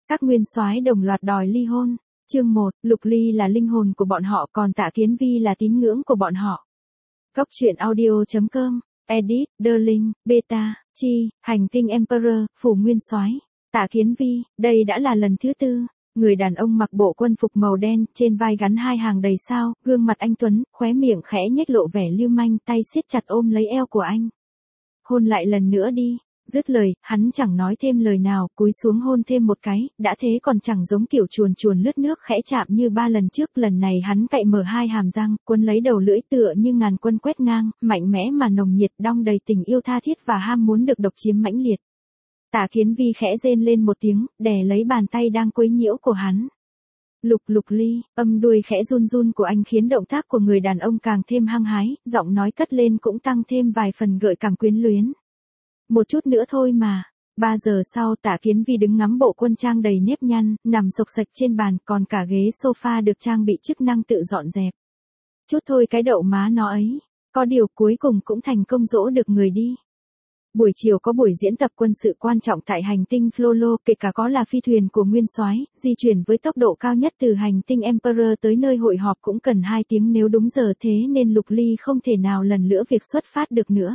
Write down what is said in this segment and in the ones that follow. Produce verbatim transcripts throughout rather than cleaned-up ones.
Các nguyên soái đồng loạt đòi ly hôn. Chương một, Lục Ly là linh hồn của bọn họ, còn Tạ Kiến Vi là tín ngưỡng của bọn họ. Góc truyện audio chấm com, edit, Derling, beta, chi, hành tinh Emperor, phủ nguyên soái. Tạ Kiến Vi, đây đã là lần thứ tư. Người đàn ông mặc bộ quân phục màu đen, trên vai gắn hai hàng đầy sao, gương mặt anh tuấn, khóe miệng khẽ nhếch lộ vẻ lưu manh, tay siết chặt ôm lấy eo của anh. Hôn lại lần nữa đi. Dứt lời, hắn chẳng nói thêm lời nào, cúi xuống hôn thêm một cái, đã thế còn chẳng giống kiểu chuồn chuồn lướt nước khẽ chạm như ba lần trước, lần này hắn cạy mở hai hàm răng, quấn lấy đầu lưỡi tựa như ngàn quân quét ngang, mạnh mẽ mà nồng nhiệt, đong đầy tình yêu tha thiết và ham muốn được độc chiếm mãnh liệt. Tạ Kiến Vi khẽ rên lên một tiếng, đè lấy bàn tay đang quấy nhiễu của hắn. Lục Lục Ly, âm đuôi khẽ run run của anh khiến động tác của người đàn ông càng thêm hăng hái, giọng nói cất lên cũng tăng thêm vài phần gợi cảm quyến luyến. Một chút nữa thôi mà. Ba giờ sau, Tạ Kiến Vi đứng ngắm bộ quân trang đầy nếp nhăn, nằm xộc xệch trên bàn, còn cả ghế sofa được trang bị chức năng tự dọn dẹp. Chút thôi cái đậu má nó ấy. Có điều cuối cùng cũng thành công dỗ được người đi. Buổi chiều có buổi diễn tập quân sự quan trọng tại hành tinh Flolo, kể cả có là phi thuyền của nguyên soái, di chuyển với tốc độ cao nhất từ hành tinh Emperor tới nơi hội họp cũng cần hai tiếng nếu đúng giờ, thế nên Lục Ly không thể nào lần nữa việc xuất phát được nữa.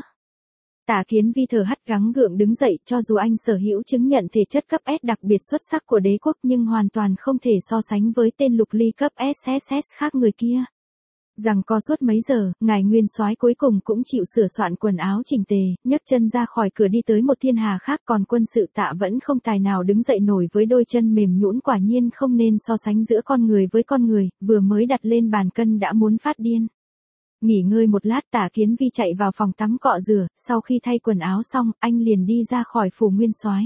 Tạ Kiến Vi thở hắt gắng gượng đứng dậy, cho dù anh sở hữu chứng nhận thể chất cấp S đặc biệt xuất sắc của đế quốc nhưng hoàn toàn không thể so sánh với tên Lục Ly cấp ét ét ét khác người kia. Rằng co suốt mấy giờ, ngài nguyên soái cuối cùng cũng chịu sửa soạn quần áo chỉnh tề, nhấc chân ra khỏi cửa đi tới một thiên hà khác, còn quân sự Tạ vẫn không tài nào đứng dậy nổi với đôi chân mềm nhũn, quả nhiên không nên so sánh giữa con người với con người, vừa mới đặt lên bàn cân đã muốn phát điên. Nghỉ ngơi một lát, Tạ Kiến Vi chạy vào phòng tắm cọ rửa, sau khi thay quần áo xong, anh liền đi ra khỏi phủ nguyên soái.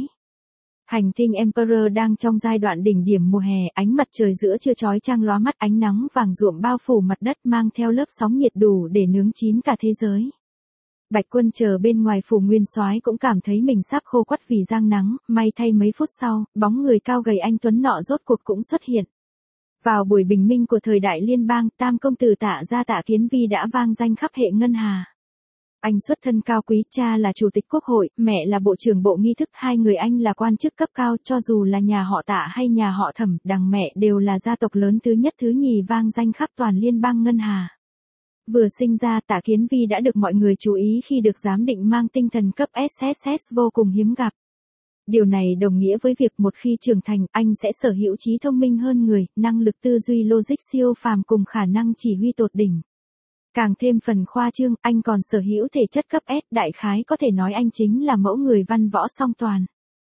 Hành tinh Emperor đang trong giai đoạn đỉnh điểm mùa hè, ánh mặt trời giữa trưa chói chang lóa mắt, ánh nắng vàng ruộm bao phủ mặt đất mang theo lớp sóng nhiệt đủ để nướng chín cả thế giới. Bạch Quân chờ bên ngoài phủ nguyên soái cũng cảm thấy mình sắp khô quắt vì giang nắng, may thay mấy phút sau, bóng người cao gầy anh tuấn nọ rốt cuộc cũng xuất hiện. Vào buổi bình minh của thời đại liên bang, tam công tử Tạ gia Tạ Kiến Vi đã vang danh khắp hệ ngân hà. Anh xuất thân cao quý, cha là chủ tịch quốc hội, mẹ là bộ trưởng bộ nghi thức, hai người anh là quan chức cấp cao, cho dù là nhà họ Tạ hay nhà họ Thẩm, đằng mẹ đều là gia tộc lớn thứ nhất thứ nhì vang danh khắp toàn liên bang ngân hà. Vừa sinh ra, Tạ Kiến Vi đã được mọi người chú ý khi được giám định mang tinh thần cấp ét ét ét vô cùng hiếm gặp. Điều này đồng nghĩa với việc một khi trưởng thành, anh sẽ sở hữu trí thông minh hơn người, năng lực tư duy logic siêu phàm cùng khả năng chỉ huy tột đỉnh. Càng thêm phần khoa trương, anh còn sở hữu thể chất cấp S, đại khái có thể nói anh chính là mẫu người văn võ song toàn.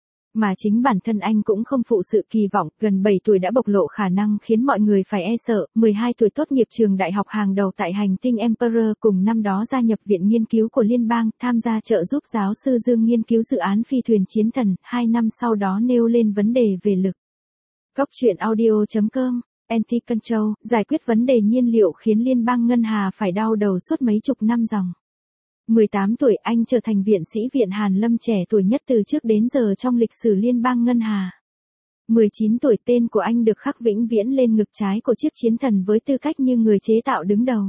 Mà chính bản thân anh cũng không phụ sự kỳ vọng, gần bảy tuổi đã bộc lộ khả năng khiến mọi người phải e sợ, mười hai tuổi tốt nghiệp trường đại học hàng đầu tại hành tinh Emperor, cùng năm đó gia nhập Viện Nghiên cứu của Liên bang, tham gia trợ giúp giáo sư Dương nghiên cứu dự án phi thuyền chiến thần, hai năm sau đó nêu lên vấn đề về lực. Góc truyện audio chấm com, Anti-Control, giải quyết vấn đề nhiên liệu khiến Liên bang Ngân hà phải đau đầu suốt mấy chục năm dòng. mười tám tuổi anh trở thành viện sĩ Viện Hàn Lâm trẻ tuổi nhất từ trước đến giờ trong lịch sử Liên bang Ngân hà. mười chín tuổi tên của anh được khắc vĩnh viễn lên ngực trái của chiếc chiến thần với tư cách như người chế tạo đứng đầu.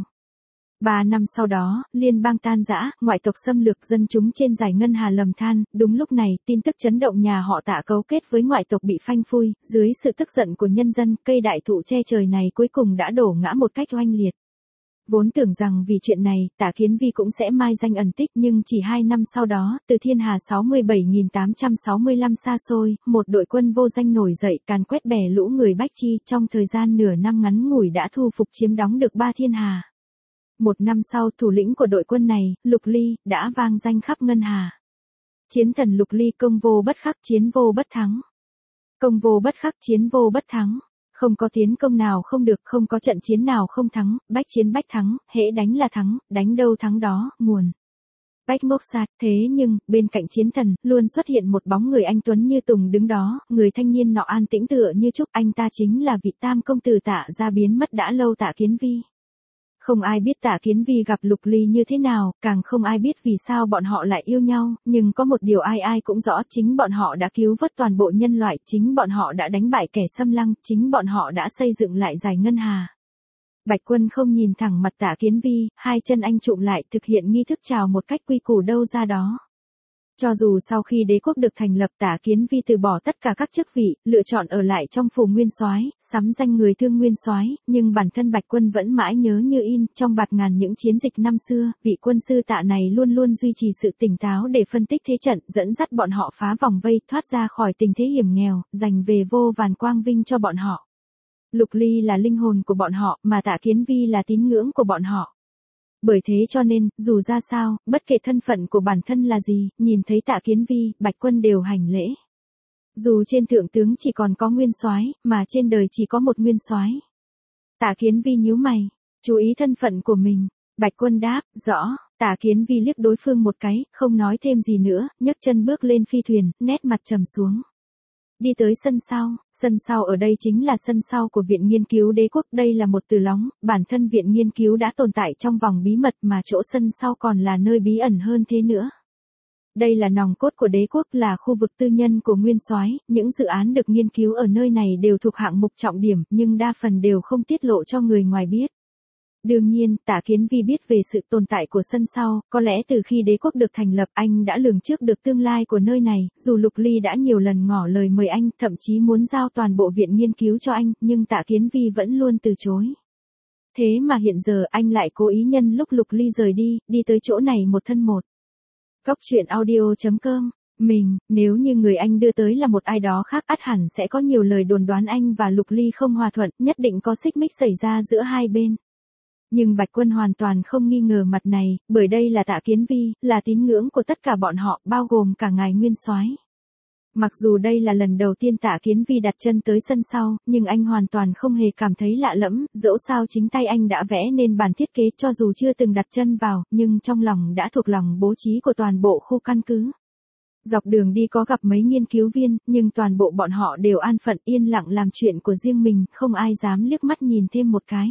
Ba năm sau đó, liên bang tan rã, ngoại tộc xâm lược, dân chúng trên dải Ngân hà lầm than, đúng lúc này, tin tức chấn động nhà họ Tạ cấu kết với ngoại tộc bị phanh phui, dưới sự tức giận của nhân dân, cây đại thụ che trời này cuối cùng đã đổ ngã một cách oanh liệt. Vốn tưởng rằng vì chuyện này, Tạ Kiến Vi cũng sẽ mai danh ẩn tích, nhưng chỉ hai năm sau đó, từ thiên hà sáu mươi bảy nghìn tám trăm sáu mươi lăm xa xôi, một đội quân vô danh nổi dậy càn quét bè lũ người Bách Chi, trong thời gian nửa năm ngắn ngủi đã thu phục chiếm đóng được ba thiên hà. Một năm sau, thủ lĩnh của đội quân này, Lục Ly, đã vang danh khắp ngân hà. Chiến thần Lục Ly, công vô bất khắc, chiến vô bất thắng. Công vô bất khắc, chiến vô bất thắng. Không có tiến công nào không được, không có trận chiến nào không thắng, bách chiến bách thắng, hễ đánh là thắng, đánh đâu thắng đó, nguồn. Bách Mốc Sạt, thế nhưng, bên cạnh chiến thần, luôn xuất hiện một bóng người anh tuấn như tùng đứng đó, người thanh niên nọ an tĩnh tựa như trúc, anh ta chính là vị tam công tử Tạ gia biến mất đã lâu Tạ Kiến Vi. Không ai biết Tạ Kiến Vi gặp Lục Ly như thế nào, càng không ai biết vì sao bọn họ lại yêu nhau, nhưng có một điều ai ai cũng rõ, chính bọn họ đã cứu vớt toàn bộ nhân loại, chính bọn họ đã đánh bại kẻ xâm lăng, chính bọn họ đã xây dựng lại dải Ngân hà. Bạch Quân không nhìn thẳng mặt Tạ Kiến Vi, hai chân anh trụm lại thực hiện nghi thức chào một cách quy củ đâu ra đó. Cho dù sau khi đế quốc được thành lập Tả Kiến Vi từ bỏ tất cả các chức vị, lựa chọn ở lại trong phủ nguyên soái, sắm danh người thương nguyên soái, nhưng bản thân Bạch Quân vẫn mãi nhớ như in, trong bạt ngàn những chiến dịch năm xưa, vị quân sư Tạ này luôn luôn duy trì sự tỉnh táo để phân tích thế trận, dẫn dắt bọn họ phá vòng vây, thoát ra khỏi tình thế hiểm nghèo, giành về vô vàn quang vinh cho bọn họ. Lục Ly là linh hồn của bọn họ, mà Tạ Kiến Vi là tín ngưỡng của bọn họ. Bởi thế cho nên, dù ra sao, bất kể thân phận của bản thân là gì, nhìn thấy Tạ Kiến Vi, Bạch Quân đều hành lễ. Dù trên thượng tướng chỉ còn có nguyên soái, mà trên đời chỉ có một nguyên soái. Tạ Kiến Vi nhíu mày, chú ý thân phận của mình. Bạch Quân đáp, rõ. Tạ Kiến Vi liếc đối phương một cái, không nói thêm gì nữa, nhấc chân bước lên phi thuyền, nét mặt trầm xuống. Đi tới sân sau, sân sau ở đây chính là sân sau của Viện Nghiên cứu Đế quốc, đây là một từ lóng, bản thân Viện Nghiên cứu đã tồn tại trong vòng bí mật mà chỗ sân sau còn là nơi bí ẩn hơn thế nữa. Đây là nòng cốt của đế quốc, là khu vực tư nhân của nguyên soái, những dự án được nghiên cứu ở nơi này đều thuộc hạng mục trọng điểm, nhưng đa phần đều không tiết lộ cho người ngoài biết. Đương nhiên, Tạ Kiến Vi biết về sự tồn tại của sân sau, có lẽ từ khi đế quốc được thành lập anh đã lường trước được tương lai của nơi này, dù Lục Ly đã nhiều lần ngỏ lời mời anh, thậm chí muốn giao toàn bộ viện nghiên cứu cho anh, nhưng Tạ Kiến Vi vẫn luôn từ chối. Thế mà hiện giờ anh lại cố ý nhân lúc Lục Ly rời đi, đi tới chỗ này một thân một. Cốc truyện audio chấm com. Mình, nếu như người anh đưa tới là một ai đó khác ắt hẳn sẽ có nhiều lời đồn đoán anh và Lục Ly không hòa thuận, nhất định có xích mích xảy ra giữa hai bên. Nhưng Bạch Quân hoàn toàn không nghi ngờ mặt này, bởi đây là Tạ Kiến Vi, là tín ngưỡng của tất cả bọn họ, bao gồm cả ngài nguyên soái. Mặc dù đây là lần đầu tiên Tạ Kiến Vi đặt chân tới sân sau, nhưng anh hoàn toàn không hề cảm thấy lạ lẫm, dẫu sao chính tay anh đã vẽ nên bản thiết kế, cho dù chưa từng đặt chân vào, nhưng trong lòng đã thuộc lòng bố trí của toàn bộ khu căn cứ. Dọc đường đi có gặp mấy nghiên cứu viên, nhưng toàn bộ bọn họ đều an phận yên lặng làm chuyện của riêng mình, không ai dám liếc mắt nhìn thêm một cái.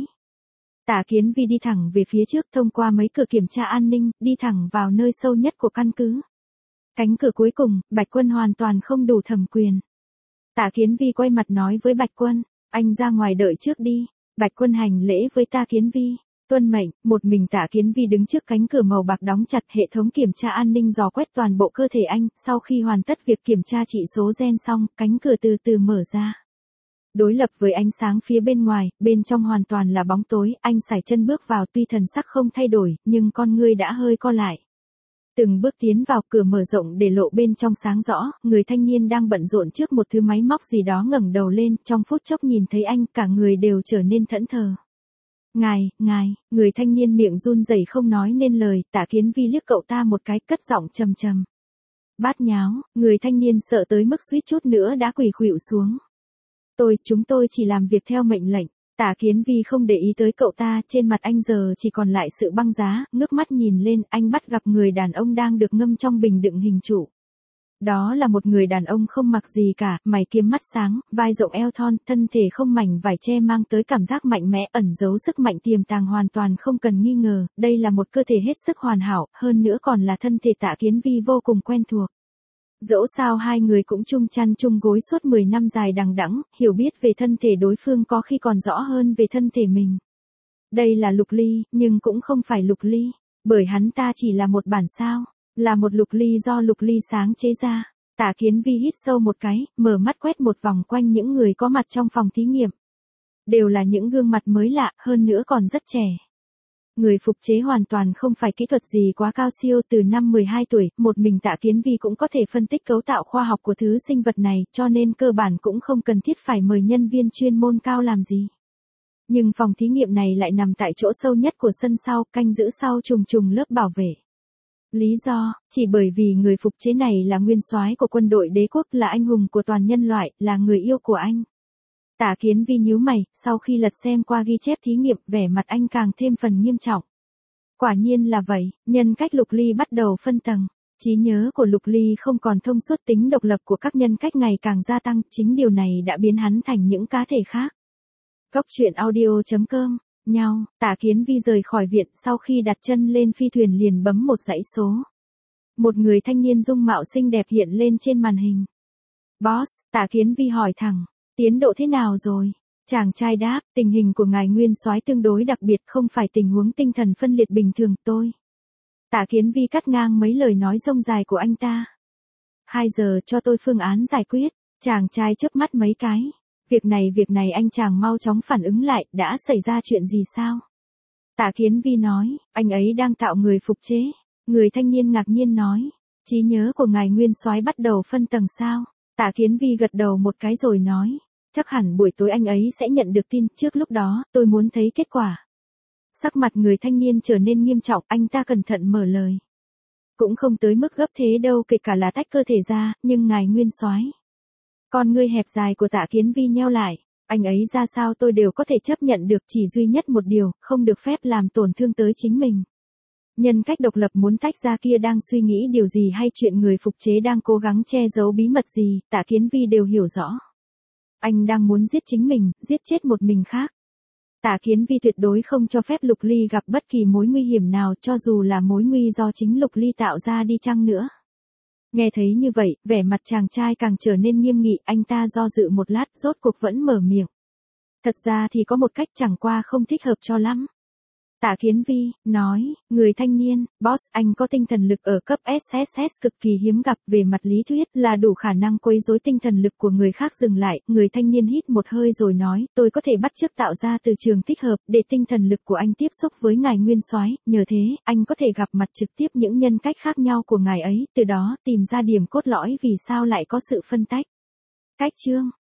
Tạ Kiến Vi đi thẳng về phía trước, thông qua mấy cửa kiểm tra an ninh, đi thẳng vào nơi sâu nhất của căn cứ. Cánh cửa cuối cùng, Bạch Quân hoàn toàn không đủ thẩm quyền. Tạ Kiến Vi quay mặt nói với Bạch Quân, anh ra ngoài đợi trước đi. Bạch Quân hành lễ với Tạ Kiến Vi, tuân mệnh. Một mình Tạ Kiến Vi đứng trước cánh cửa màu bạc đóng chặt, hệ thống kiểm tra an ninh dò quét toàn bộ cơ thể anh, sau khi hoàn tất việc kiểm tra chỉ số gen xong, cánh cửa từ từ mở ra. Đối lập với ánh sáng phía bên ngoài, bên trong hoàn toàn là bóng tối, anh sải chân bước vào, tuy thần sắc không thay đổi, nhưng con ngươi đã hơi co lại. Từng bước tiến vào, cửa mở rộng để lộ bên trong sáng rõ, người thanh niên đang bận rộn trước một thứ máy móc gì đó ngẩng đầu lên, trong phút chốc nhìn thấy anh, cả người đều trở nên thẫn thờ. Ngài, ngài, người thanh niên miệng run rẩy không nói nên lời, Tạ Kiến Vi liếc cậu ta một cái, cất giọng trầm trầm. Bát nháo, người thanh niên sợ tới mức suýt chút nữa đã quỳ khuỵu xuống. Tôi, chúng tôi chỉ làm việc theo mệnh lệnh. Tạ Kiến Vi không để ý tới cậu ta, trên mặt anh giờ chỉ còn lại sự băng giá, ngước mắt nhìn lên, anh bắt gặp người đàn ông đang được ngâm trong bình đựng hình trụ. Đó là một người đàn ông không mặc gì cả, mày kiếm mắt sáng, vai rộng eo thon, thân thể không mảnh vải che mang tới cảm giác mạnh mẽ, ẩn giấu sức mạnh tiềm tàng hoàn toàn không cần nghi ngờ, đây là một cơ thể hết sức hoàn hảo, hơn nữa còn là thân thể Tạ Kiến Vi vô cùng quen thuộc. Dẫu sao hai người cũng chung chăn chung gối suốt mười năm dài đằng đẵng, hiểu biết về thân thể đối phương có khi còn rõ hơn về thân thể mình. Đây là Lục Ly, nhưng cũng không phải Lục Ly, bởi hắn ta chỉ là một bản sao, là một Lục Ly do Lục Ly sáng chế ra. Tạ Kiến Vi hít sâu một cái, mở mắt quét một vòng quanh những người có mặt trong phòng thí nghiệm. Đều là những gương mặt mới lạ, hơn nữa còn rất trẻ. Người phục chế hoàn toàn không phải kỹ thuật gì quá cao siêu, từ năm mười hai tuổi, một mình Tạ Kiến Vi cũng có thể phân tích cấu tạo khoa học của thứ sinh vật này, cho nên cơ bản cũng không cần thiết phải mời nhân viên chuyên môn cao làm gì. Nhưng phòng thí nghiệm này lại nằm tại chỗ sâu nhất của sân sau, canh giữ sau trùng trùng lớp bảo vệ. Lý do, chỉ bởi vì người phục chế này là nguyên soái của quân đội đế quốc, là anh hùng của toàn nhân loại, là người yêu của anh. Tạ Kiến Vi nhíu mày, sau khi lật xem qua ghi chép thí nghiệm, vẻ mặt anh càng thêm phần nghiêm trọng. Quả nhiên là vậy, nhân cách Lục Ly bắt đầu phân tầng. Trí nhớ của Lục Ly không còn thông suốt, tính độc lập của các nhân cách ngày càng gia tăng, chính điều này đã biến hắn thành những cá thể khác. Cốc truyện audio chấm com, nhau, Tạ Kiến Vi rời khỏi viện, sau khi đặt chân lên phi thuyền liền bấm một dãy số. Một người thanh niên dung mạo xinh đẹp hiện lên trên màn hình. Boss, Tạ Kiến Vi hỏi thẳng. Tiến độ thế nào rồi? Chàng trai đáp, tình hình của ngài nguyên soái tương đối đặc biệt, không phải tình huống tinh thần phân liệt bình thường, tôi. Tạ Kiến Vi cắt ngang mấy lời nói rông dài của anh ta. hai giờ cho tôi phương án giải quyết. Chàng trai chớp mắt mấy cái. Việc này việc này anh chàng mau chóng phản ứng lại, đã xảy ra chuyện gì sao? Tạ Kiến Vi nói, anh ấy đang tạo người phục chế. Người thanh niên ngạc nhiên nói, trí nhớ của ngài nguyên soái bắt đầu phân tầng sao? Tạ Kiến Vi gật đầu một cái rồi nói, chắc hẳn buổi tối anh ấy sẽ nhận được tin, trước lúc đó, tôi muốn thấy kết quả. Sắc mặt người thanh niên trở nên nghiêm trọng, anh ta cẩn thận mở lời. Cũng không tới mức gấp thế đâu, kể cả là tách cơ thể ra, nhưng ngài nguyên soái. Con ngươi hẹp dài của Tạ Kiến Vi nheo lại, anh ấy ra sao tôi đều có thể chấp nhận được, chỉ duy nhất một điều, không được phép làm tổn thương tới chính mình. Nhân cách độc lập muốn tách ra kia đang suy nghĩ điều gì hay chuyện người phục chế đang cố gắng che giấu bí mật gì, Tạ Kiến Vi đều hiểu rõ. Anh đang muốn giết chính mình, giết chết một mình khác. Tạ Kiến Vi tuyệt đối không cho phép Lục Ly gặp bất kỳ mối nguy hiểm nào, cho dù là mối nguy do chính Lục Ly tạo ra đi chăng nữa. Nghe thấy như vậy, vẻ mặt chàng trai càng trở nên nghiêm nghị, anh ta do dự một lát, rốt cuộc vẫn mở miệng. Thật ra thì có một cách chẳng qua không thích hợp cho lắm. Tạ Kiến Vi nói, người thanh niên, boss, anh có tinh thần lực ở cấp ét ét ét cực kỳ hiếm gặp, về mặt lý thuyết là đủ khả năng quấy rối tinh thần lực của người khác. Dừng lại, người thanh niên hít một hơi rồi nói, tôi có thể bắt chước tạo ra từ trường thích hợp để tinh thần lực của anh tiếp xúc với ngài nguyên soái, nhờ thế, anh có thể gặp mặt trực tiếp những nhân cách khác nhau của ngài ấy, từ đó tìm ra điểm cốt lõi vì sao lại có sự phân tách. Cách chương